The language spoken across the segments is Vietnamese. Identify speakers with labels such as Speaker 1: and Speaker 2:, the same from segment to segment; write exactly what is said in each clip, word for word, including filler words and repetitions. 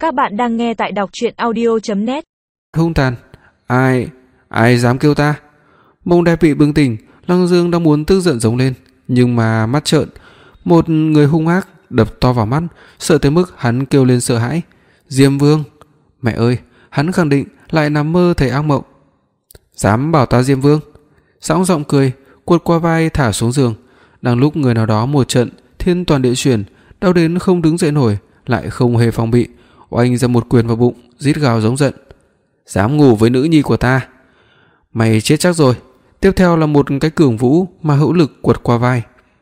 Speaker 1: Các bạn đang nghe tại đọc truyện audio chấm net.
Speaker 2: Hung tàn, ai, ai dám kêu ta? Mông đẹp bị bừng tỉnh, Lăng Dương đang muốn tức giận giống lên, nhưng mà mắt trợn, một người hung ác đập to vào mắt, sợ tới mức hắn kêu lên sợ hãi. Diêm Vương! Mẹ ơi, hắn khẳng định lại nằm mơ thấy ác mộng. Dám bảo ta Diêm Vương? Sóng giọng cười, quật qua vai thả xuống giường. Đang lúc người nào đó một trận thiên toàn địa chuyển, đau đến không đứng dậy nổi, lại không hề phòng bị, oanh ra một quyền vào bụng, rít gào giống giận. Dám ngủ với nữ nhi của ta, mày chết chắc rồi. Tiếp theo là một cái cường vũ mà hữu lực quật qua vai.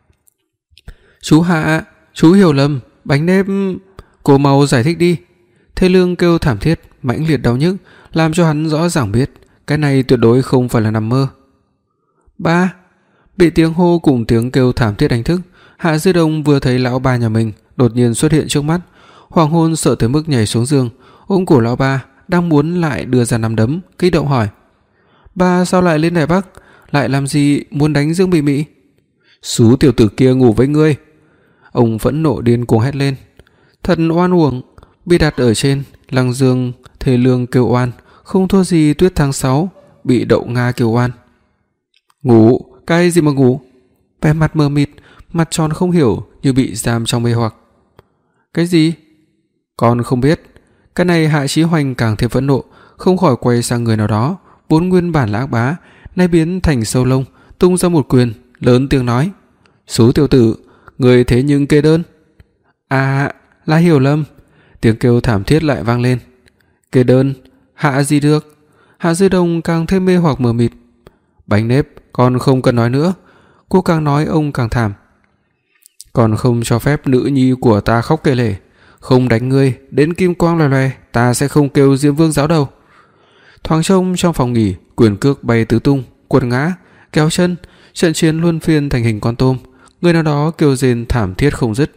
Speaker 2: Chú Hạ, chú hiểu lầm, bánh nếp, cô mau giải thích đi. Thê Lương kêu thảm thiết, mãnh liệt đau nhức, làm cho hắn rõ ràng biết cái này tuyệt đối không phải là nằm mơ. Ba! Bị tiếng hô cùng tiếng kêu thảm thiết đánh thức, Hạ Dư Đông vừa thấy lão ba nhà mình đột nhiên xuất hiện trước mắt, hoàng hôn sợ tới mức nhảy xuống giường, ôm cổ lão ba, đang muốn lại đưa ra nắm đấm, kích động hỏi: Ba sao lại lên Đài Bắc, lại làm gì muốn đánh Dương Mị Mị? Xú tiểu tử kia ngủ với ngươi! Ông phẫn nộ điên cuồng hét lên. Thật oan uổng, bị đặt ở trên, Lăng Dương Thê Lương kêu oan, không thua gì Tuyết tháng sáu bị Đậu Nga kêu oan. Ngủ, cái gì mà ngủ? Vẻ mặt mờ mịt, mặt tròn không hiểu như bị giam trong mê hoặc. Cái gì? Con không biết. Cái này Hạ Chí Hoành càng thêm phẫn nộ, không khỏi quay sang người nào đó, vốn nguyên bản là ác bá, nay biến thành sâu lông, tung ra một quyền, lớn tiếng nói: Số tiểu tử, người thế nhưng kê đơn. À, là hiểu lầm. Tiếng kêu thảm thiết lại vang lên. Kê đơn? Hạ gì được? Hạ Dư Đông càng thêm mê hoặc mờ mịt. Bánh nếp, con không cần nói nữa. Cô càng nói ông càng thảm. Còn không cho phép nữ nhi của ta khóc kể lể, không đánh ngươi đến kim quang loè loè, ta sẽ không kêu Diêm Vương giáo đầu. Thoáng trông trong phòng nghỉ, quyền cước bay tứ tung, quật ngã, kéo chân, trận chiến luân phiên thành hình con tôm, người nào đó kêu rên thảm thiết không dứt.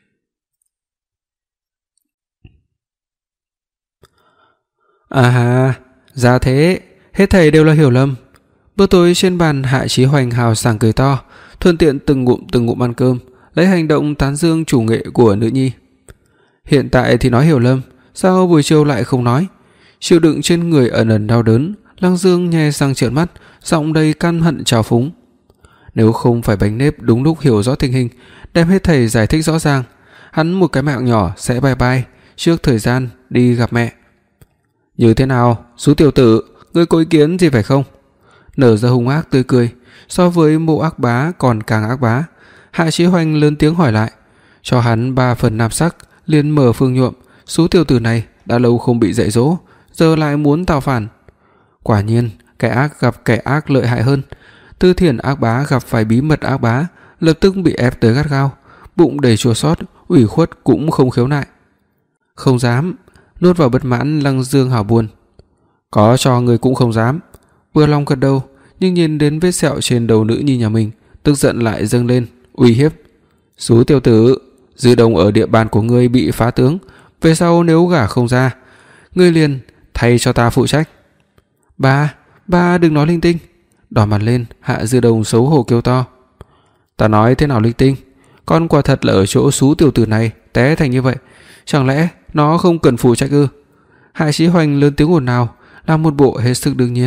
Speaker 2: À ha, ra thế, hết thảy đều là hiểu lầm. Bữa tối trên bàn, Hạ Chí Hoành hào sảng cười to, thuận tiện từng ngụm từng ngụm ăn cơm, lấy hành động tán dương chủ nghệ của nữ nhi. Hiện tại thì nói hiểu lầm, sao buổi chiều lại không nói? Chịu đựng trên người ẩn ẩn đau đớn, Lăng Dương nhe răng trợn mắt, giọng đầy căm hận trào phúng. Nếu không phải bánh nếp đúng lúc hiểu rõ tình hình, đem hết thầy giải thích rõ ràng, hắn một cái mạng nhỏ sẽ bye bye trước thời gian đi gặp mẹ. Như thế nào, Sú tiểu tử, ngươi có ý kiến gì phải không? Nở ra hung ác tươi cười, so với Mộ ác bá còn càng ác bá. Hạ Chí Hoành lớn tiếng hỏi lại, cho hắn ba phần nam sắc, liền mở phương nhuộm. Sú tiểu tử này đã lâu không bị dạy dỗ, giờ lại muốn tạo phản. Quả nhiên, kẻ ác gặp kẻ ác lợi hại hơn. Tư Thiển ác bá gặp phải bí mật ác bá, lập tức bị ép tới gắt gao, bụng đầy chua xót, ủy khuất cũng không khiếu nại. Không dám. Nuốt vào bất mãn, Lăng Dương hào buồn. Có cho người cũng không dám. Vừa lòng gật đầu, nhưng nhìn đến vết sẹo trên đầu nữ nhi nhà mình, tức giận lại dâng lên, uy hiếp. Sú tiểu tử, Dư Đông ở địa bàn của ngươi bị phá tướng, về sau nếu gả không ra, ngươi liền thay cho ta phụ trách. Ba, ba đừng nói linh tinh. Đỏ mặt lên, Hạ Dư Đông xấu hổ kêu to. Ta nói thế nào linh tinh? Con quả thật là ở chỗ Sú tiểu tử này té thành như vậy, chẳng lẽ nó không cần phụ trách ư? Hạ Chí Hoành lớn tiếng ồn ào, làm một bộ hết sức đương nhiên.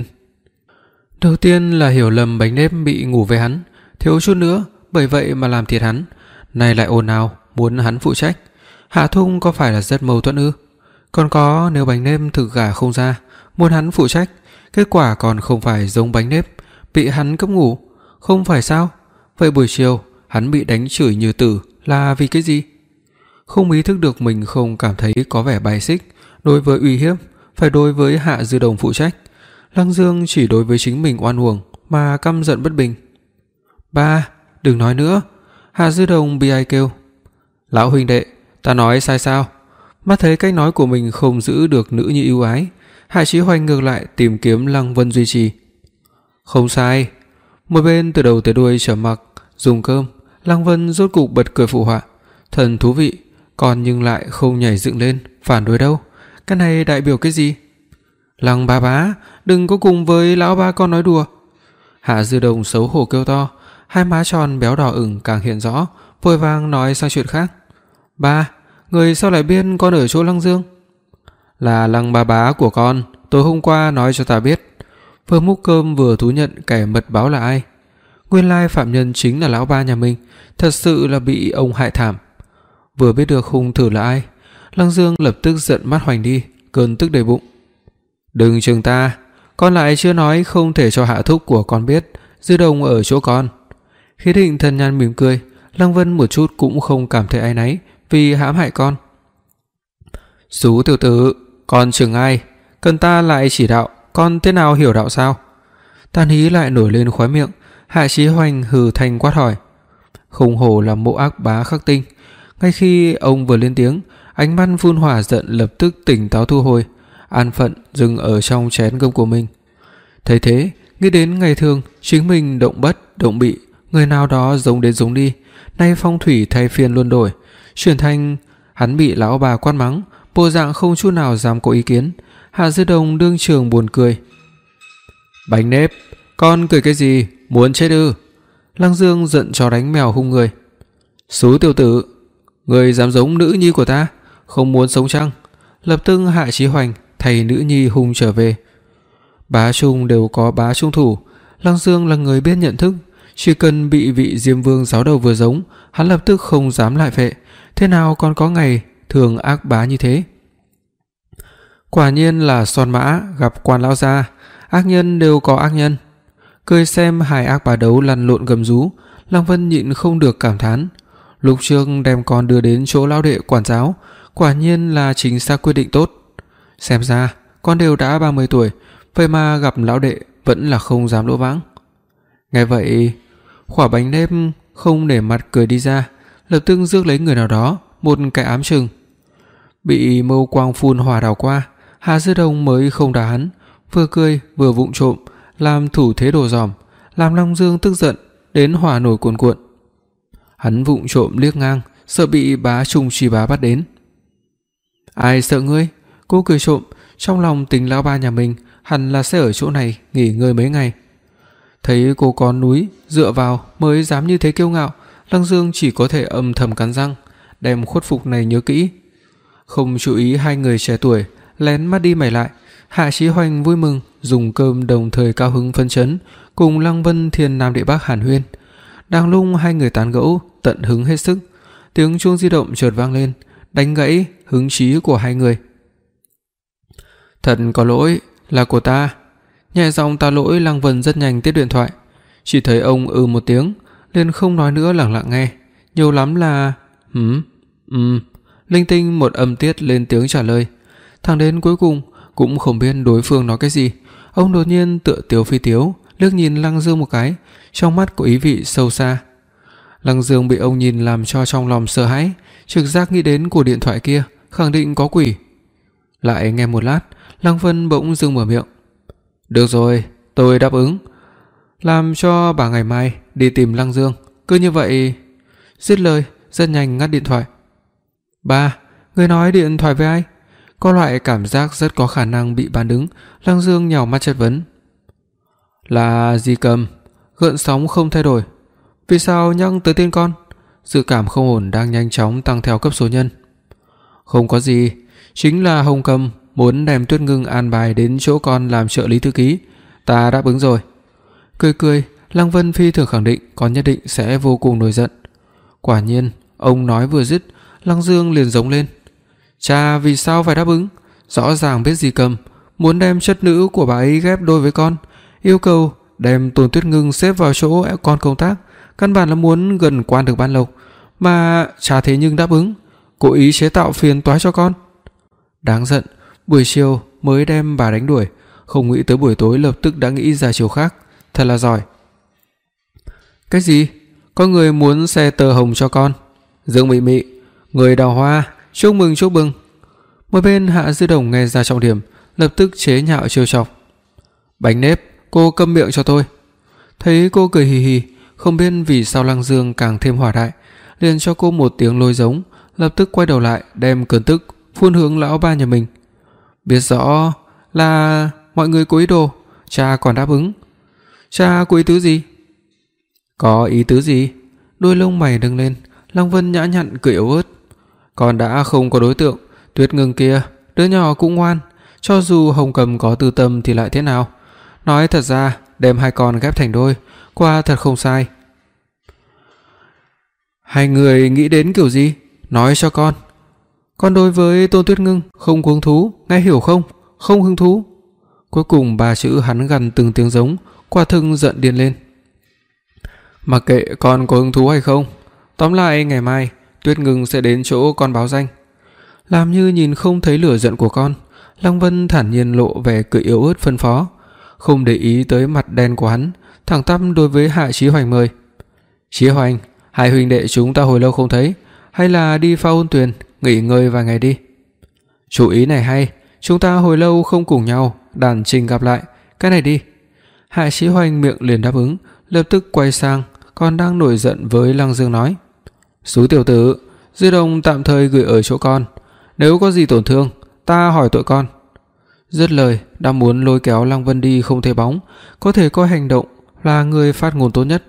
Speaker 2: Đầu tiên là hiểu lầm bánh nếp bị ngủ với hắn, thiếu chút nữa bởi vậy mà làm thiệt hắn, nay lại ồn ào muốn hắn phụ trách. Hạ Thung có phải là rất mâu thuẫn ư? Còn có, nếu bánh nếp thực gả không ra, muốn hắn phụ trách, kết quả còn không phải giống bánh nếp bị hắn cấm ngủ, không phải sao? Vậy buổi chiều hắn bị đánh chửi như tử là vì cái gì? Không ý thức được mình không cảm thấy có vẻ bài xích đối với uy hiếp phải đối với Hạ Dư Đồng phụ trách, Lăng Dương chỉ đối với chính mình oan uổng mà căm giận bất bình. Ba, đừng nói nữa. Hạ Dư Đồng bi ai kêu. Lão huynh đệ, ta nói sai sao? Mắt thấy cách nói của mình không giữ được nữ nhi ưu ái, Hạ Chí Hoành ngược lại tìm kiếm Lăng Vân duy trì. Không sai. Một bên từ đầu tới đuôi trầm mặc dùng cơm, Lăng Vân rốt cục bật cười phụ họa. Thần thú vị, còn nhưng lại không nhảy dựng lên phản đối đâu. Cái này đại biểu cái gì? Lăng bá bá, đừng có cùng với lão ba con nói đùa. Hạ Dư Đồng xấu hổ kêu to, hai má tròn béo đỏ ửng càng hiện rõ, vội vàng nói sang chuyện khác. Ba, người sao lại biết con ở chỗ Lăng Dương? Là Lăng ba bá của con, tối hôm qua nói cho ta biết. Vừa múc cơm vừa thú nhận kẻ mật báo là ai. Nguyên lai phạm nhân chính là lão ba nhà mình, thật sự là bị ông hại thảm. Vừa biết được hung thủ là ai, Lăng Dương lập tức giận mắt hoành đi, cơn tức đầy bụng. Đừng chừng ta, con lại chưa nói không thể cho hạ thúc của con biết Dư Đồng ở chỗ con. Khí Định Thần Nhan mỉm cười, Lăng Vân một chút cũng không cảm thấy áy náy vì hãm hại con. Sú tiểu tử, con chừng ai, cần ta lại chỉ đạo con thế nào hiểu đạo sao? Tàn hí lại nổi lên khóe miệng. Hạ Chí Hoành hừ thanh quát hỏi. Không hổ là Mộ Ác Bá khắc tinh. Ngay khi ông vừa lên tiếng, ánh mắt phun hỏa giận lập tức tỉnh táo thu hồi, an phận dừng ở trong chén cơm của mình. Thấy thế, nghĩ đến ngày thường chính mình động bất động bị, người nào đó giống đến giống đi, nay phong thủy thay phiên luân đổi, chuyển thành hắn bị lão bà quát mắng, bộ dạng không chút nào dám có ý kiến. Hạ Dư Đồng đương trường buồn cười. Bánh nếp, con cười cái gì, muốn chết ư? Lăng Dương giận chó đánh mèo hung người. Sú tiểu tử, người dám giống nữ nhi của ta, không muốn sống chăng? Lập tức Hạ Chí Hoành thay nữ nhi hung trở về. Bá Trung đều có bá trung thủ, Lăng Dương là người biết nhận thức, chỉ cần bị vị Diêm Vương giáo đầu vừa giống, hắn lập tức không dám lại phệ, thế nào còn có ngày thường ác bá như thế. Quả nhiên là son mã gặp quan lão gia, ác nhân đều có ác nhân. Cười xem hai ác bá đấu lăn lộn gầm rú, Lăng Vân nhịn không được cảm thán. Lúc trước đem con đưa đến chỗ lão đệ quản giáo, quả nhiên là chính xác quyết định tốt. Xem ra con đều đã ba mươi tuổi, vậy mà gặp lão đệ vẫn là không dám lỗ vãng. Nghe vậy, khỏa bánh nếp không để mặt cười đi ra, lập tức rước lấy người nào đó một cái ám chừng. Bị mâu quang phun hỏa đảo qua, Hạ Dư Đồng mới không đá hắn, vừa cười vừa vụng trộm làm thủ thế đồ dòm, làm Long Dương tức giận đến hỏa nổi cuồn cuộn. Hắn vụng trộm liếc ngang, sợ bị bá Trung Chi bá bắt đến. Ai sợ ngươi? Cô cười trộm, trong lòng tính lão ba nhà mình hẳn là sẽ ở chỗ này nghỉ ngơi mấy ngày. Thấy cô con núi dựa vào mới dám như thế kiêu ngạo, Lăng Dương chỉ có thể âm thầm cắn răng, đem khuất phục này nhớ kỹ. Không chú ý hai người trẻ tuổi lén mắt đi mày lại, Hạ Chí Hoành vui mừng dùng cơm đồng thời cao hứng phấn chấn cùng Lăng Vân Thiên Nam Địa Bắc hàn huyên. Đang lúc hai người tán gẫu tận hứng hết sức, tiếng chuông di động chợt vang lên, đánh gãy hứng chí của hai người. Thật có lỗi, là của ta. Nhẹ giọng ta lỗi. Lăng Vân rất nhanh tiếp điện thoại, chỉ thấy ông ừ một tiếng, liền không nói nữa, lặng lặng nghe. Nhiều lắm là hửm, ừm, linh tinh một âm tiết lên tiếng trả lời. Thẳng đến cuối cùng cũng không biết đối phương nói cái gì, ông đột nhiên tựa tiếu phi tiếu liếc nhìn Lăng Dương một cái, trong mắt có ý vị sâu xa. Lăng Dương bị ông nhìn làm cho trong lòng sợ hãi, trực giác nghĩ đến cuộc điện thoại kia khẳng định có quỷ. Lại nghe một lát, Lăng Vân bỗng dưng mở miệng. Được rồi, tôi đáp ứng, làm cho bà ngày mai đi tìm Lăng Dương. Cứ như vậy. Dứt lời rất nhanh ngắt điện thoại. Ba, người nói điện thoại với ai? Có loại cảm giác rất có khả năng bị bán đứng. Lăng Dương nhào mắt chất vấn. Là Di Cầm. Gợn sóng không thay đổi. Vì sao nhắc tới tên con? Dự cảm không ổn đang nhanh chóng tăng theo cấp số nhân. Không có gì, chính là Hồng Cầm muốn đem Tuyết Ngưng an bài đến chỗ con làm trợ lý thư ký. Ta đáp ứng rồi. Cười cười, Lăng Vân phi thường khẳng định con nhất định sẽ vô cùng nổi giận. Quả nhiên, ông nói vừa dứt, Lăng Dương liền giống lên. Cha vì sao phải đáp ứng? Rõ ràng biết Di Cầm muốn đem chất nữ của bà ấy ghép đôi với con, yêu cầu đem Tôn Tuyết Ngưng xếp vào chỗ con công tác, căn bản là muốn gần quan được ban lộc, mà cha thế nhưng đáp ứng, cố ý chế tạo phiền toái cho con. Đáng giận, buổi chiều mới đem bà đánh đuổi, không nghĩ tới buổi tối lập tức đã nghĩ ra chiều khác, thật là giỏi. Cái gì? Có người muốn xe tờ hồng cho con? Dương Mị Mị, người đào hoa, chúc mừng chúc mừng. Một bên Hạ Dư Đồng nghe ra trọng điểm, lập tức chế nhạo trêu chọc. Bánh nếp, cô câm miệng cho tôi. Thấy cô cười hì hì, không biết vì sao Lăng Dương càng thêm hỏa đại, liền cho cô một tiếng lôi giống, lập tức quay đầu lại đem cơn tức phun hướng lão ba nhà mình. Biết rõ là mọi người có ý đồ, cha còn đáp ứng. Cha có ý tứ gì? Có ý tứ gì? Đôi lông mày nâng lên, Lăng Vân nhã nhặn cười yếu ớt. Con đã không có đối tượng, Tuyết Ngưng kia đứa nhỏ cũng ngoan, cho dù Hồng Cầm có tư tâm thì lại thế nào? Nói thật ra, đem hai con ghép thành đôi, quả thật không sai. Hai người nghĩ đến kiểu gì? Nói cho con. Con đối với Tôn Tuyết Ngưng không có hứng thú, nghe hiểu không? Không hứng thú. Cuối cùng ba chữ hắn gằn từng tiếng giống, quả thực giận điên lên. Mặc kệ con có hứng thú hay không, tóm lại ngày mai Tuyết Ngưng sẽ đến chỗ con báo danh. Làm như nhìn không thấy lửa giận của con, Lăng Vân thản nhiên lộ vẻ cười yếu ớt phân phó, không để ý tới mặt đen của hắn, thẳng tắp đối với Hạ Chí Hoành mời. Chí Hoành, hai huynh đệ chúng ta hồi lâu không thấy, hay là đi pha ôn tuyền nghỉ ngơi vài ngày đi. Chủ ý này hay, chúng ta hồi lâu không cùng nhau, đàn trình gặp lại, cái này đi. Hạ Chí Hoành miệng liền đáp ứng, lập tức quay sang còn đang nổi giận với Lăng Dương nói: "Sú tiểu tử, Dư Đồng tạm thời gửi ở chỗ con, nếu có gì tổn thương, ta hỏi tội con." Dứt lời, đã muốn lôi kéo Lăng Vân đi không thấy bóng, có thể coi hành động là người phát ngôn tốt nhất.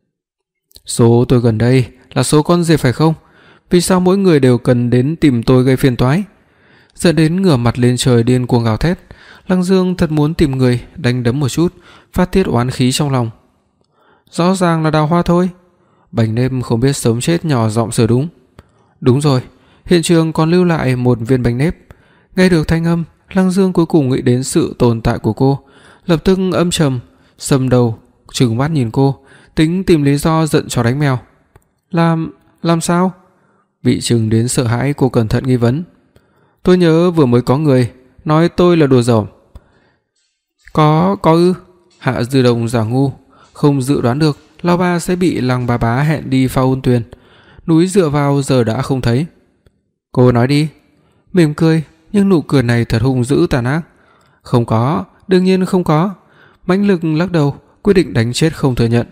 Speaker 2: Số tôi gần đây là số con dê phải không? Vì sao mỗi người đều cần đến tìm tôi gây phiền toái? Dẫn đến ngửa mặt lên trời điên cuồng gào thét. Lăng Dương thật muốn tìm người đánh đấm một chút, phát tiết oán khí trong lòng. Rõ ràng là Đào Hoa thôi. Bành nêm không biết sống chết nhỏ giọng sửa đúng. Đúng rồi, hiện trường còn lưu lại một viên bánh nếp. Nghe được thanh âm, Lăng Dương cuối cùng nghĩ đến sự tồn tại của cô, lập tức âm trầm, sầm đầu, trừng mắt nhìn cô, tính tìm lý do giận chó đánh mèo. Làm, làm sao? Bị trừng đến sợ hãi, cô cẩn thận nghi vấn. Tôi nhớ vừa mới có người nói tôi là đùa giỡn. Có, có ư? Hạ Dư Đồng giả ngu, không dự đoán được lão ba sẽ bị Lăng bà bá hẹn đi pha ôn tuyền. Núi dựa vào giờ đã không thấy. Cô nói đi. Mỉm cười, nhưng nụ cười này thật hung dữ tàn ác. Không có, đương nhiên không có. Mãnh Lực lắc đầu, quyết định đánh chết không thừa nhận.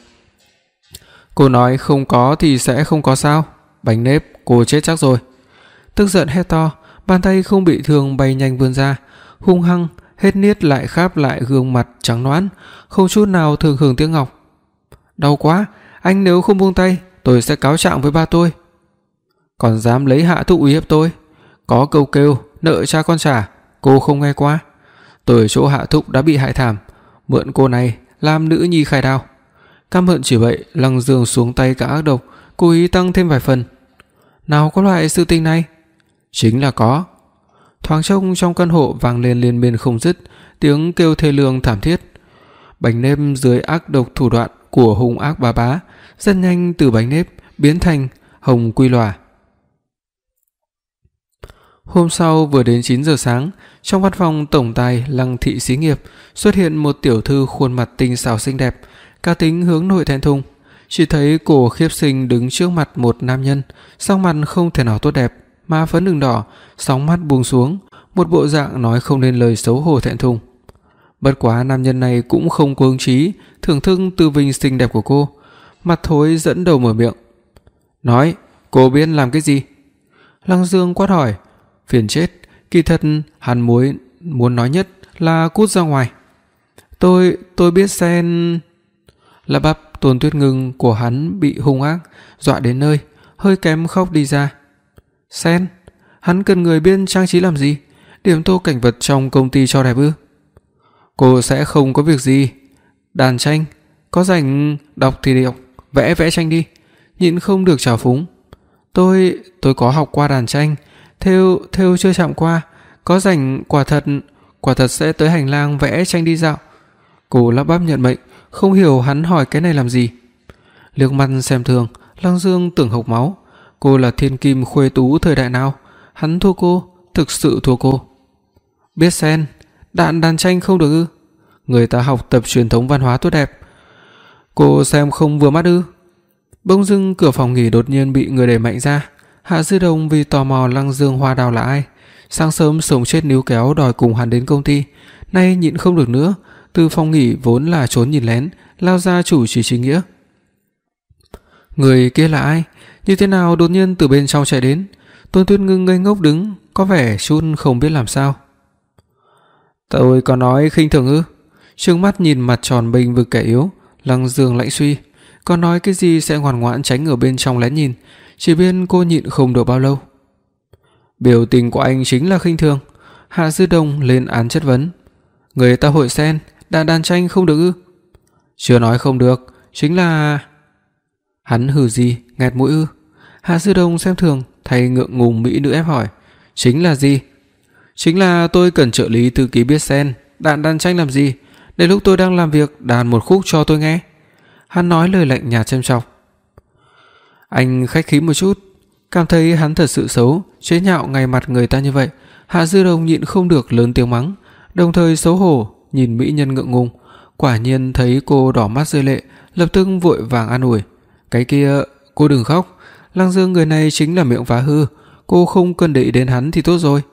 Speaker 2: Cô nói không có thì sẽ không có sao? Bánh nếp, cô chết chắc rồi. Tức giận hét to, bàn tay không bị thương bay nhanh vươn ra, hung hăng hết niết lại kháp lại gương mặt trắng nõn, không chút nào thường hưởng tiếng ngọc. Đau quá, anh nếu không buông tay, tôi sẽ cáo trạng với ba tôi. Còn dám lấy Hạ Thúc uy hiếp tôi? Có câu kêu nợ cha con trả, cô không nghe qua. Tôi ở chỗ Hạ Thúc đã bị hại thảm, mượn cô này làm nữ nhi khai đao. Căm hận chỉ vậy, Lăng Dương xuống tay cả ác độc, cố ý tăng thêm vài phần. Nào có loại sự tình này? Chính là có. Thoáng chốc trong căn hộ vang lên liên miên không dứt tiếng kêu thê lương thảm thiết. Bánh nếp dưới ác độc thủ đoạn của hung ác bà bá rất nhanh từ bánh nếp biến thành hồng quy lòa. Hôm sau vừa đến chín giờ sáng, trong văn phòng tổng tài Lăng thị xí nghiệp xuất hiện một tiểu thư khuôn mặt tinh xảo xinh đẹp, cá tính hướng nội thẹn thùng. Chỉ thấy cô khiếp sinh đứng trước mặt một nam nhân, sắc mặt không thể nào tốt đẹp, má phấn ửng đỏ, sóng mắt buông xuống, một bộ dạng nói không nên lời xấu hổ thẹn thùng. Bất quá nam nhân này cũng không có hứng chí thưởng thức tư vinh xinh đẹp của cô, mặt thối dẫn đầu mở miệng. Nói, cô biết làm cái gì? Lăng Dương quát hỏi. Phiền chết, kỳ thật hắn muốn muốn nói nhất là cút ra ngoài. Tôi, tôi biết xen. Là bắp Tôn Tuyết Ngưng của hắn bị hung ác dọa đến nơi, hơi kém khóc đi ra. Xen? Hắn cần người biết trang trí làm gì? Điểm tô cảnh vật trong công ty cho đẹp ư? Cô sẽ không có việc gì. Đàn tranh, có rảnh đọc thì đọc, vẽ vẽ tranh đi. Nhịn không được trào phúng. Tôi, tôi có học qua đàn tranh, thêu, thêu chưa chạm qua, có rảnh quả thật, quả thật sẽ tới hành lang vẽ tranh đi dạo. Cô lắp bắp nhận mệnh, không hiểu hắn hỏi cái này làm gì. Liếc mắt xem thường, Lăng Dương tưởng hộc máu. Cô là thiên kim khuê tú thời đại nào? Hắn thua cô, thực sự thua cô. Biết xen, đạn đàn tranh không được ư? Người ta học tập truyền thống văn hóa tốt đẹp, cô xem không vừa mắt ư? Bỗng dưng cửa phòng nghỉ đột nhiên bị người đẩy mạnh ra. Hạ Dư Đồng vì tò mò Lăng Dương Hoa Đào là ai, sáng sớm sống chết níu kéo đòi cùng hắn đến công ty, nay nhịn không được nữa, từ phòng nghỉ vốn là trốn nhìn lén lao ra chủ trì chính nghĩa. Người kia là ai? Như thế nào đột nhiên từ bên trong chạy đến? Tôn Tuyết Ngưng ngây ngốc đứng, có vẻ chút không biết làm sao. Tôi có nói khinh thường ư? Trừng mắt nhìn mặt tròn bênh vực kẻ yếu, Lăng Dương lạnh suy, có nói cái gì sẽ ngoan ngoãn tránh ở bên trong lén nhìn, chỉ biết cô nhịn không được bao lâu. Biểu tình của anh chính là khinh thường. Hạ Dư Đồng lên án chất vấn. Người ta hội sen, đàn đàn tranh không được ư? Chưa nói không được, chính là... Hắn hừ gì, nghẹt mũi ư? Hạ Dư Đồng xem thường, thay ngượng ngùng mỹ nữ ép hỏi. Chính là gì? Chính là tôi cần trợ lý thư ký biết sen, đàn đàn tranh làm gì? Để lúc tôi đang làm việc đàn một khúc cho tôi nghe. Hắn nói lời lạnh nhạt châm chọc. Anh khách khí một chút. Cảm thấy hắn thật sự xấu, chế nhạo ngay mặt người ta như vậy, Hạ Dư Đồng nhịn không được lớn tiếng mắng, đồng thời xấu hổ nhìn mỹ nhân ngượng ngùng. Quả nhiên thấy cô đỏ mắt rơi lệ, lập tức vội vàng an ủi. Cái kia, cô đừng khóc, Lăng Dương người này chính là miệng phá hư, cô không cần để ý đến hắn thì tốt rồi.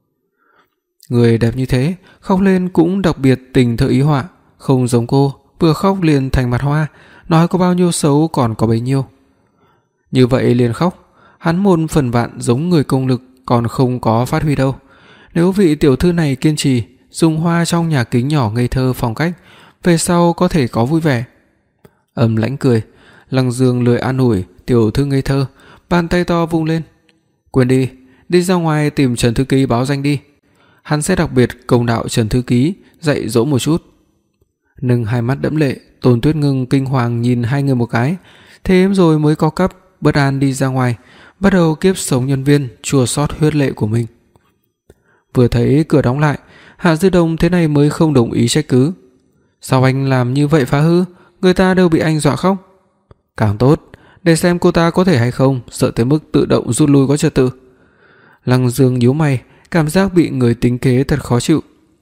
Speaker 2: Người đẹp như thế, khóc lên cũng đặc biệt tình thơ ý họa, không giống cô, vừa khóc liền thành mặt hoa, nói có bao nhiêu xấu còn có bấy nhiêu. Như vậy liền khóc, hắn một phần vạn giống người công lực còn không có phát huy đâu. Nếu vị tiểu thư này kiên trì dùng hoa trong nhà kính nhỏ ngây thơ phong cách, về sau có thể có vui vẻ. Âm lãnh cười, Lăng Dương lười an ủi tiểu thư ngây thơ, bàn tay to vung lên. Quên đi, đi ra ngoài tìm Trần thư ký báo danh đi. Hắn sẽ đặc biệt công đạo Trần thư ký dạy dỗ một chút. Nâng hai mắt đẫm lệ, Tôn Tuyết Ngưng kinh hoàng nhìn hai người một cái, thế rồi mới có cắp bất an đi ra ngoài, bắt đầu kiếp sống nhân viên chua xót huyết lệ của mình. Vừa thấy cửa đóng lại, Hạ Dư Đồng thế này mới không đồng ý trách cứ. Sao anh làm như vậy phá hư, người ta đều bị anh dọa khóc. Càng tốt, để xem cô ta có thể hay không sợ tới mức tự động rút lui có trật tự. Lăng Dương nhíu mày, cảm giác bị người tính kế thật khó chịu.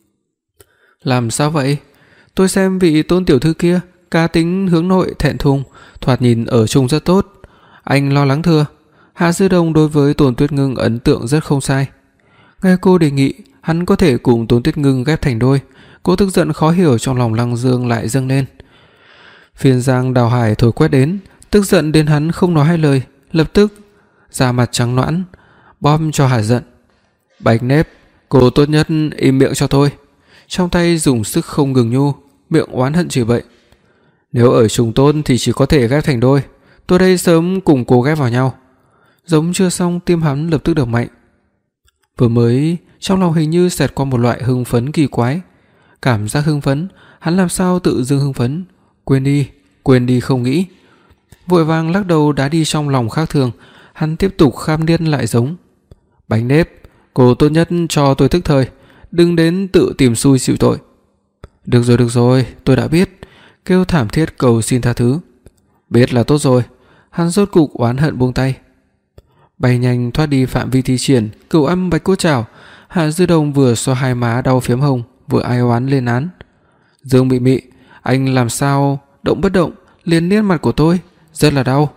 Speaker 2: Làm sao vậy? Tôi xem vị Tôn tiểu thư kia cá tính hướng nội thẹn thùng, thoạt nhìn ở chung rất tốt. Anh lo lắng thừa. Hạ Dư Đồng đối với Tôn Tuyết Ngưng ấn tượng rất không sai. Nghe cô đề nghị hắn có thể cùng Tôn Tuyết Ngưng ghép thành đôi, cô tức giận khó hiểu trong lòng Lăng Dương lại dâng lên. Phiên giang đào hải thổi quét đến, tức giận đến hắn không nói hai lời, lập tức da mặt trắng nõn, bom cho hả giận. Bạch Nếp, cô tốt nhất im miệng cho tôi. Trong tay dùng sức không ngừng nhu, miệng oán hận chửi bậy. Nếu ở trùng tôn thì chỉ có thể ghép thành đôi, tôi đây sớm cùng cô ghép vào nhau. Giống chưa xong tim hắn lập tức đập mạnh. Vừa mới trong lòng hình như xẹt qua một loại hưng phấn kỳ quái. Cảm giác hưng phấn, hắn làm sao tự dưng hưng phấn. Quên đi, quên đi không nghĩ. Vội vàng lắc đầu đá đi trong lòng khác thường. Hắn tiếp tục kham điên lại giống. Bạch Nếp, cô tốt nhất cho tôi thức thời, đừng đến tự tìm xui chịu tội. Được rồi được rồi, tôi đã biết. Kêu thảm thiết cầu xin tha thứ. Biết là tốt rồi. Hắn rốt cục oán hận buông tay. Bay nhanh thoát đi phạm vi thi triển cửu âm bạch cốt trảo. Hạ Dư Đồng vừa xoa hai má đau phiếm hồng, vừa ai oán lên án. Dương Mị Mị, anh làm sao động bất động liền niết mặt của tôi, rất là đau.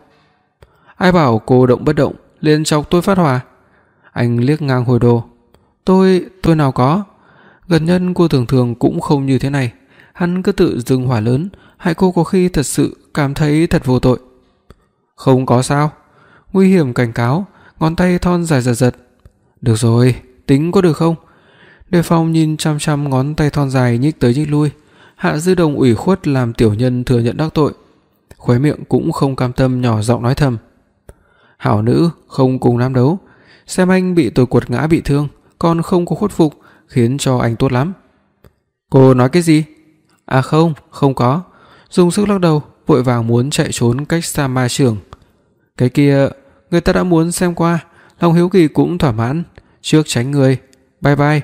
Speaker 2: Ai bảo cô động bất động liền chọc tôi phát hỏa? Anh liếc ngang hồi đồ. Tôi, tôi nào có. Gần nhân cô thường thường cũng không như thế này. Hắn cứ tự dưng hỏa lớn, hại cô có khi thật sự cảm thấy thật vô tội. Không có sao. Nguy hiểm cảnh cáo, ngón tay thon dài giật giật. Được rồi, tính có được không? Đề phòng nhìn chăm chăm ngón tay thon dài nhích tới nhích lui. Hạ Dư Đồng ủy khuất làm tiểu nhân thừa nhận đắc tội, khóe miệng cũng không cam tâm nhỏ giọng nói thầm. Hảo nữ không cùng nam đấu, xem anh bị tôi quật ngã bị thương, còn không có khuất phục, khiến cho anh tốt lắm. Cô nói cái gì? À không, không có. Dùng sức lắc đầu, vội vàng muốn chạy trốn cách xa ma trưởng. Cái kia, người ta đã muốn xem qua, lòng hiếu kỳ cũng thỏa mãn, trước tránh người. Bye bye.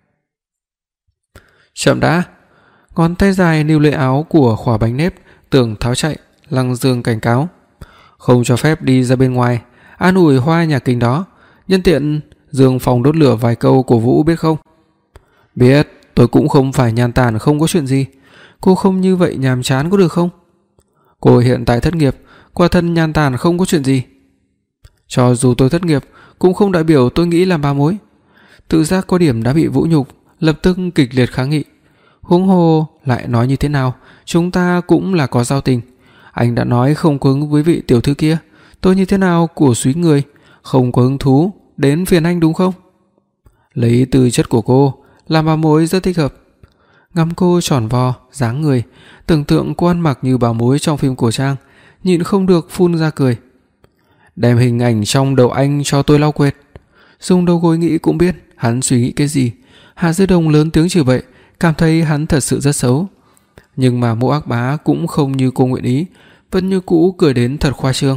Speaker 2: Chậm đã. Ngón tay dài níu lấy áo của Khỏa Bánh Nếp, tưởng tháo chạy. Lăng Dương cảnh cáo, không cho phép đi ra bên ngoài, an ủi hoa nhà kính đó, nhân tiện Dương phòng đốt lửa vài câu cổ vũ biết không? Biết, tôi cũng không phải nhàn tản không có chuyện gì. Cô không như vậy nhàm chán có được không? Cô hiện tại thất nghiệp, quả thân nhàn tản không có chuyện gì. Cho dù tôi thất nghiệp cũng không đại biểu tôi nghĩ làm ba mối. Tự giác có điểm đã bị vũ nhục, lập tức kịch liệt kháng nghị. Huống hồ lại nói như thế nào, chúng ta cũng là có giao tình. Anh đã nói không có hứng với vị tiểu thư kia, tôi như thế nào của súy người, không có hứng thú đến phiền anh đúng không? Lấy tư chất của cô làm bà mối rất thích hợp. Ngắm cô tròn vo, dáng người, tưởng tượng cô ăn mặc như bà mối trong phim cổ trang, nhịn không được phun ra cười. Đem hình ảnh trong đầu anh cho tôi lau quệt. Dùng đầu gối nghĩ cũng biết hắn suy nghĩ cái gì, Hạ Dư Đồng lớn tiếng chửi bậy, cảm thấy hắn thật sự rất xấu. Nhưng mà Mộ Ác Bá cũng không như cô nguyện ý, vẫn như cũ cười đến thật khoa trương.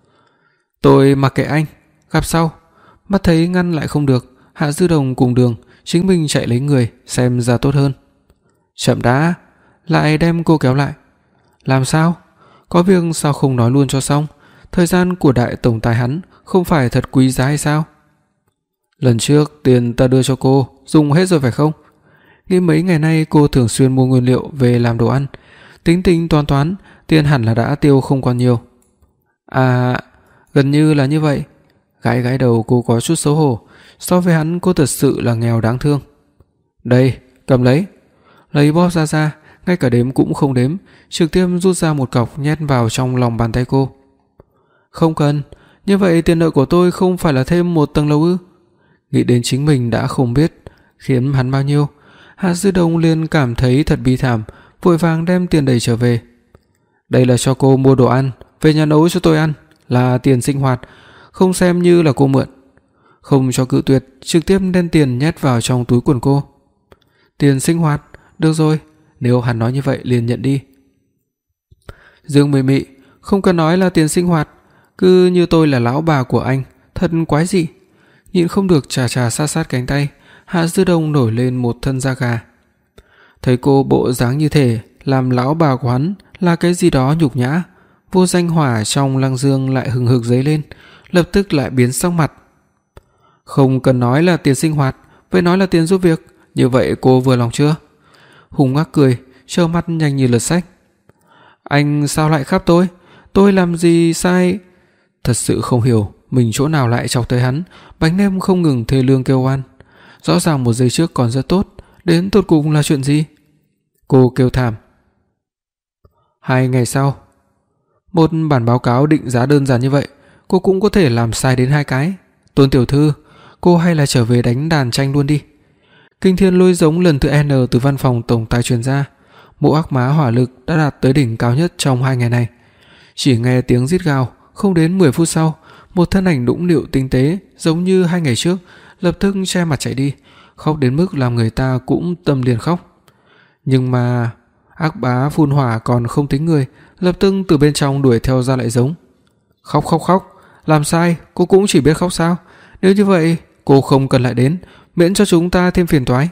Speaker 2: Tôi mặc kệ anh, gặp sau. Mắt thấy ngăn lại không được, Hạ Dư Đồng cùng đường chính mình chạy lấy người xem ra tốt hơn. Chậm đã, lại đem cô kéo lại. Làm sao? Có việc sao không nói luôn cho xong? Thời gian của đại tổng tài hắn không phải thật quý giá hay sao? Lần trước tiền ta đưa cho cô dùng hết rồi phải không? Nghĩ mấy ngày nay cô thường xuyên mua nguyên liệu về làm đồ ăn, tính tính toán toán, tiền hẳn là đã tiêu không còn nhiều. À, gần như là như vậy. Gãi gãi đầu cô có chút xấu hổ, so với hắn cô thật sự là nghèo đáng thương. Đây, cầm lấy. Lấy bóp ra ra, ngay cả đếm cũng không đếm, trực tiếp rút ra một cọc nhét vào trong lòng bàn tay cô. Không cần, như vậy tiền nợ của tôi không phải là thêm một tầng lầu ư? Nghĩ đến chính mình đã không biết khiến hắn bao nhiêu, Hạ Dư Đồng liền cảm thấy thật bi thảm, vội vàng đem tiền đầy trở về. Đây là cho cô mua đồ ăn, về nhà nấu cho tôi ăn, là tiền sinh hoạt, không xem như là cô mượn. Không cho cự tuyệt, trực tiếp đem tiền nhét vào trong túi quần cô. Tiền sinh hoạt, được rồi, nếu hắn nói như vậy liền nhận đi. Dương Mị Mị, không cần nói là tiền sinh hoạt, cứ như tôi là lão bà của anh, thật quái dị. Nhịn không được chà chà sát sát cánh tay, Hạ Dư Đồng nổi lên một thân da gà. Thấy cô bộ dáng như thế, làm lão bà của hắn là cái gì đó nhục nhã, vô danh hỏa trong Lăng Dương lại hừng hực dấy lên, lập tức lại biến sắc mặt. Không cần nói là tiền sinh hoạt, vậy nói là tiền giúp việc, như vậy cô vừa lòng chưa? Hùng ngắc cười, trơ mắt nhanh như lật sách. Anh sao lại khắp tôi? Tôi làm gì sai? Thật sự không hiểu mình chỗ nào lại chọc tới hắn. Bánh nem không ngừng thê lương kêu oan. Rõ ràng một giây trước còn rất tốt, đến tột cùng là chuyện gì? Cô kêu thảm. Hai ngày sau, một bản báo cáo định giá đơn giản như vậy, cô cũng có thể làm sai đến hai cái. Tôn tiểu thư, cô hay là trở về đánh đàn tranh luôn đi. Kinh thiên lôi giống lần thứ N từ văn phòng tổng tài truyền ra. Mộ Ác Má hỏa lực đã đạt tới đỉnh cao nhất trong hai ngày này. Chỉ nghe tiếng rít gào, không đến mười phút sau, một thân ảnh đũng điệu tinh tế giống như hai ngày trước, lập tức che mặt chạy đi, khóc đến mức làm người ta cũng tâm liền khóc. Nhưng mà Ác Bá phun hỏa còn không tính người, lập tức từ bên trong đuổi theo ra lại giống. Khóc khóc khóc, làm sai, cô cũng chỉ biết khóc sao? Nếu như vậy, cô không cần lại đến, miễn cho chúng ta thêm phiền toái.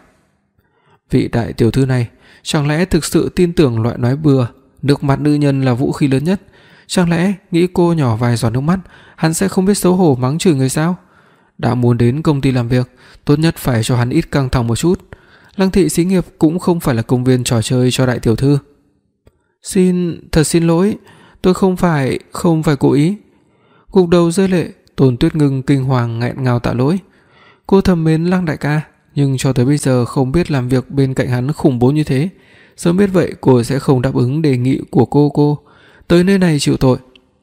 Speaker 2: Vị đại tiểu thư này chẳng lẽ thực sự tin tưởng loại nói bừa nước mắt nữ nhân là vũ khí lớn nhất? Chẳng lẽ nghĩ cô nhỏ vài giọt nước mắt, hắn sẽ không biết xấu hổ mắng chửi người sao? Đã muốn đến công ty làm việc, tốt nhất phải cho hắn ít căng thẳng một chút. Lăng thị xí nghiệp cũng không phải là công viên trò chơi cho đại tiểu thư. Xin, thật xin lỗi, tôi không phải, không phải cố ý. Gục đầu rơi lệ, Tôn Tuyết Ngưng kinh hoàng nghẹn ngào tạ lỗi. Cô thầm mến Lăng đại ca, nhưng cho tới bây giờ không biết làm việc bên cạnh hắn khủng bố như thế. Sớm biết vậy cô sẽ không đáp ứng đề nghị của cô cô tới nơi này chịu tội.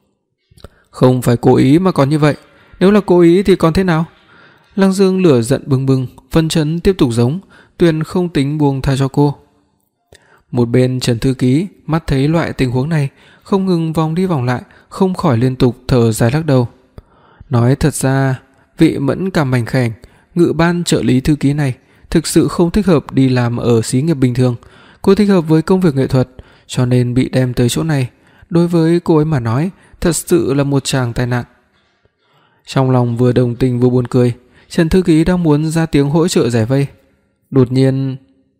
Speaker 2: Không phải cố ý mà còn như vậy, nếu là cố ý thì còn thế nào? Lăng Dương lửa giận bừng bừng, phân chấn tiếp tục giống, Tuyền không tính buông tha cho cô. Một bên Trần thư ký mắt thấy loại tình huống này, không ngừng vòng đi vòng lại, không khỏi liên tục thở dài lắc đầu. Nói thật ra, vị mẫn cảm mảnh khảnh ngự ban trợ lý thư ký này thực sự không thích hợp đi làm ở xí nghiệp bình thường, cô thích hợp với công việc nghệ thuật, cho nên bị đem tới chỗ này. Đối với cô ấy mà nói, thật sự là một tràng tai nạn. Trong lòng vừa đồng tình vừa buồn cười, Trần thư ký đang muốn ra tiếng hỗ trợ giải vây. Đột nhiên,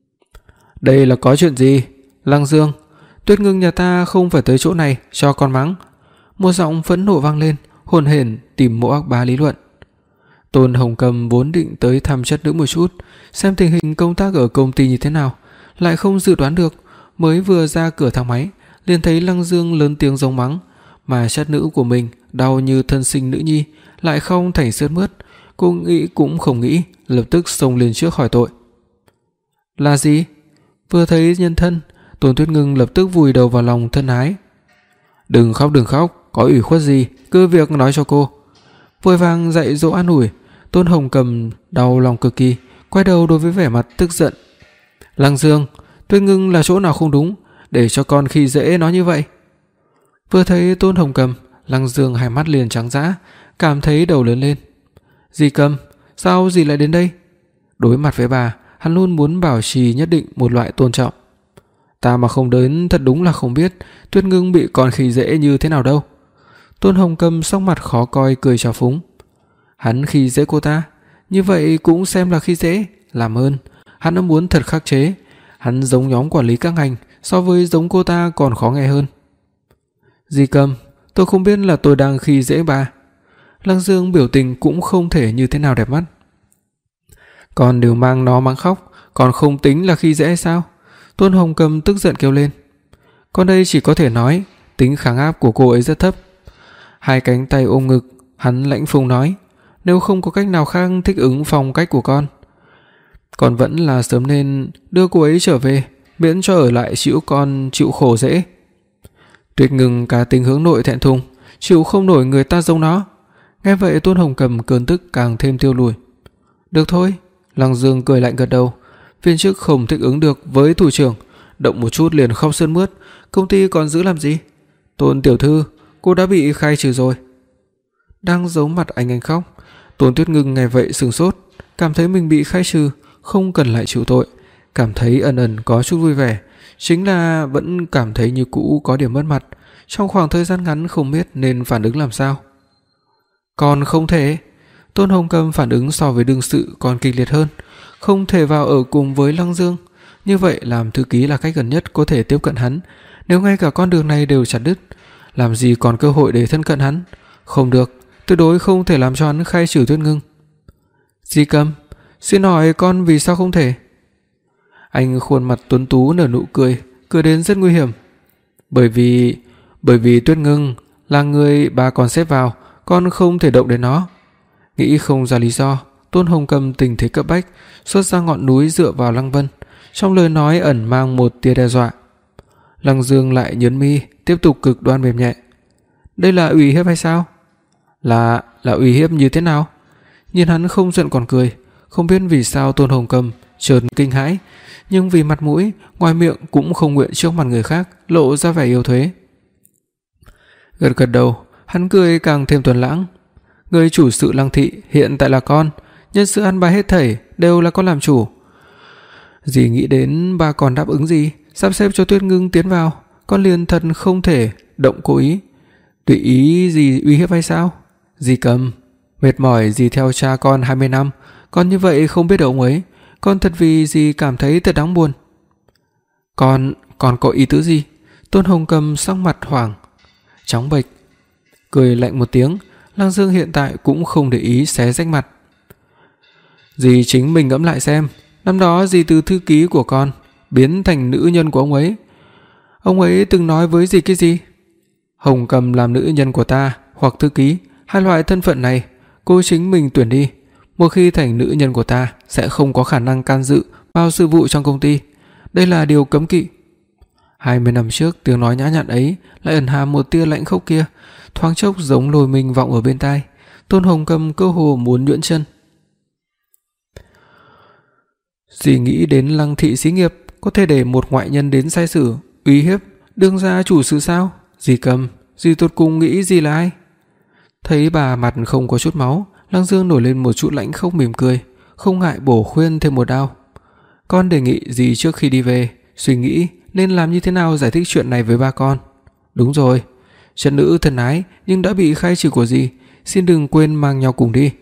Speaker 2: đây là có chuyện gì? Lăng Dương, Tuyết Ngưng nhà ta không phải tới chỗ này cho con mắng. Một giọng phẫn nộ vang lên, hồn hển tìm Mộ Ác Bá lý luận. Tôn Hồng Cầm vốn định tới thăm chất nữ một chút, xem tình hình công tác ở công ty như thế nào, lại không dự đoán được, mới vừa ra cửa thang máy, liền thấy Lăng Dương lớn tiếng giống mắng, mà chất nữ của mình đau như thân sinh nữ nhi, lại không thành sướt mướt. Cô nghĩ cũng không nghĩ, lập tức xông lên trước hỏi tội. Là gì? Vừa thấy nhân thân, Tôn Tuyết Ngưng lập tức vùi đầu vào lòng thân ái. Đừng khóc đừng khóc, có ủy khuất gì cứ việc nói cho cô. Vội vàng dạy dỗ an ủi. Tôn Hồng Cầm đau lòng cực kỳ, quay đầu đối với vẻ mặt tức giận. Lăng Dương, Tuyết Ngưng là chỗ nào không đúng, để cho con khi dễ nói như vậy? Vừa thấy Tôn Hồng Cầm, Lăng Dương hai mắt liền trắng dã, cảm thấy đầu lớn lên. Dì Cầm, sao dì lại đến đây? Đối mặt với bà, hắn luôn muốn bảo trì nhất định một loại tôn trọng. Ta mà không đến thật đúng là không biết Tuyết Ngưng bị con khi dễ như thế nào đâu. Tôn Hồng Cầm sắc mặt khó coi cười trào phúng. Hắn khi dễ cô ta, như vậy cũng xem là khi dễ, làm ơn. Hắn đã muốn thật khắc chế. Hắn giống nhóm quản lý các ngành, so với giống cô ta còn khó nghe hơn. Di Cầm, tôi không biết là tôi đang khi dễ bà. Lăng Dương biểu tình cũng không thể như thế nào đẹp mắt. Con đều mang nó mắng khóc, còn không tính là khi dễ hay sao? Tôn Hồng Cầm tức giận kêu lên. Con đây chỉ có thể nói tính kháng áp của cô ấy rất thấp. Hai cánh tay ôm ngực, hắn lãnh phùng nói, nếu không có cách nào khác thích ứng phong cách của con, con vẫn là sớm nên đưa cô ấy trở về, miễn cho ở lại chịu con chịu khổ dễ. Tuyết Ngưng cá tính hướng nội thẹn thùng, chịu không nổi người ta giống nó. Nghe vậy Tôn Hồng Cầm cơn tức càng thêm tiêu lùi. Được thôi, Lăng Dương cười lạnh gật đầu. Viên chức không thích ứng được với thủ trưởng, động một chút liền khóc sướt mướt, công ty còn giữ làm gì? Tôn tiểu thư, cô đã bị khai trừ rồi. Đang giấu mặt anh anh khóc. Tôn Tuyết Ngưng nghe vậy sửng sốt, cảm thấy mình bị khai trừ, không cần lại chịu tội, cảm thấy ẩn ẩn có chút vui vẻ, chính là vẫn cảm thấy như cũ có điểm mất mặt, trong khoảng thời gian ngắn không biết nên phản ứng làm sao. Còn không thể. Tôn Hồng Cầm phản ứng so với đương sự còn kịch liệt hơn, không thể vào ở cùng với Lăng Dương, như vậy làm thư ký là cách gần nhất có thể tiếp cận hắn, nếu ngay cả con đường này đều chặt đứt, làm gì còn cơ hội để thân cận hắn. Không được, tuyệt đối không thể làm cho hắn khai trừ Tuyết Ngưng. Di Cầm, xin hỏi con vì sao không thể? Anh khuôn mặt tuấn tú nở nụ cười, cười đến rất nguy hiểm. Bởi vì, bởi vì Tuyết Ngưng là người bà còn xếp vào, con không thể động đến nó. Nghĩ không ra lý do, Tôn Hồng Cầm tình thế cấp bách, xuất ra ngọn núi dựa vào Lăng Vân, trong lời nói ẩn mang một tia đe dọa. Lăng Dương lại nhướng mi, tiếp tục cực đoan mềm nhẹ. Đây là uy hiếp hay sao? Là là uy hiếp như thế nào? Nhìn hắn không giận còn cười, không biết vì sao Tôn Hồng Cầm chợt kinh hãi, nhưng vì mặt mũi, ngoài miệng cũng không nguyện trước mặt người khác lộ ra vẻ yếu thế. Gật gật đầu, hắn cười càng thêm tuấn lãng. Người chủ sự Lăng thị hiện tại là con, nhân sự ăn bài hết thảy đều là con làm chủ. Dì nghĩ đến ba còn đáp ứng gì, sắp xếp cho Tuyết Ngưng tiến vào, con liền thật không thể động cố ý. Tùy ý gì uy hiếp hay sao? Dì Cầm, mệt mỏi dì theo cha con hai mươi năm, con như vậy không biết ông ấy, con thật vì dì cảm thấy thật đáng buồn. Con, con có ý tứ gì? Tôn Hồng Cầm sắc mặt hoảng, trắng bệch, cười lạnh một tiếng. Lăng Dương hiện tại cũng không để ý xé rách mặt. Dì chính mình ngẫm lại xem, năm đó dì từ thư ký của con biến thành nữ nhân của ông ấy. Ông ấy từng nói với dì cái gì? Hồng Cầm làm nữ nhân của ta hoặc thư ký, hai loại thân phận này cô chính mình tuyển đi. Một khi thành nữ nhân của ta sẽ không có khả năng can dự vào sự vụ trong công ty. Đây là điều cấm kỵ. Hai mươi năm trước tiếng nói nhã nhặn ấy lại ẩn hàm một tia lạnh khốc kia, thoáng chốc giống lôi mình vọng ở bên tai. Tôn Hồng Cầm cơ hồ muốn nhuyễn chân. Dì nghĩ đến Lăng thị xí nghiệp có thể để một ngoại nhân đến sai sử, uy hiếp đương gia chủ sự sao? Dì Cầm, dì tột cùng nghĩ gì là ai? Thấy bà mặt không có chút máu, Lăng Dương nổi lên một chút lãnh khốc mỉm cười, không ngại bổ khuyên thêm một đao. Con đề nghị dì trước khi đi về suy nghĩ nên làm như thế nào giải thích chuyện này với ba con. Đúng rồi, chân nữ thân ái nhưng đã bị khai trừ của dì, xin đừng quên mang nhau cùng đi.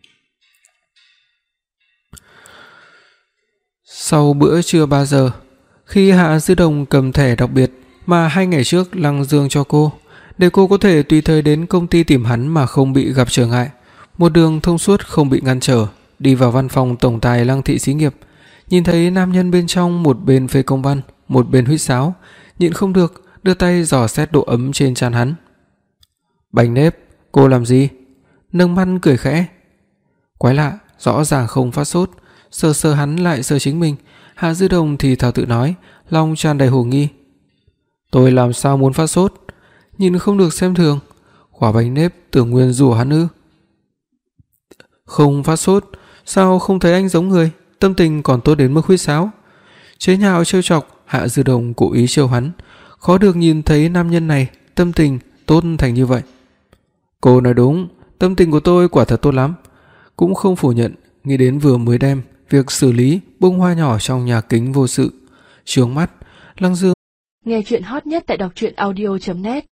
Speaker 2: Sau bữa trưa ba giờ, khi Hạ Dư Đồng cầm thẻ đặc biệt mà hai ngày trước Lăng Dương cho cô, để cô có thể tùy thời đến công ty tìm hắn mà không bị gặp trở ngại, một đường thông suốt không bị ngăn trở, đi vào văn phòng tổng tài Lăng thị xí nghiệp, nhìn thấy nam nhân bên trong một bên phê công văn, một bên huýt sáo, nhịn không được đưa tay dò xét độ ấm trên trán hắn. Bánh nếp, cô làm gì? Nâng mắt cười khẽ. Quái lạ, rõ ràng không phát sốt, sờ sờ hắn lại sờ chính mình. Hạ Dư Đồng thì thào tự nói, lòng tràn đầy hồ nghi. Tôi làm sao muốn phát sốt? Nhìn không được xem thường. Quả bánh nếp tưởng nguyên rủa hắn ư? Không phát sốt, sao không thấy anh giống người, tâm tình còn tốt đến mức huýt sáo. Chế nhạo trêu chọc, Hạ Dư Đồng cố ý trêu hắn, khó được nhìn thấy nam nhân này tâm tình tốt thành như vậy. Cô nói đúng, tâm tình của tôi quả thật tốt lắm. Cũng không phủ nhận, nghĩ đến vừa mới đem việc xử lý bông hoa nhỏ trong nhà kính vô sự. Chướng mắt, Lăng Dương.
Speaker 1: Nghe chuyện hot nhất tại đọc truyện audio chấm net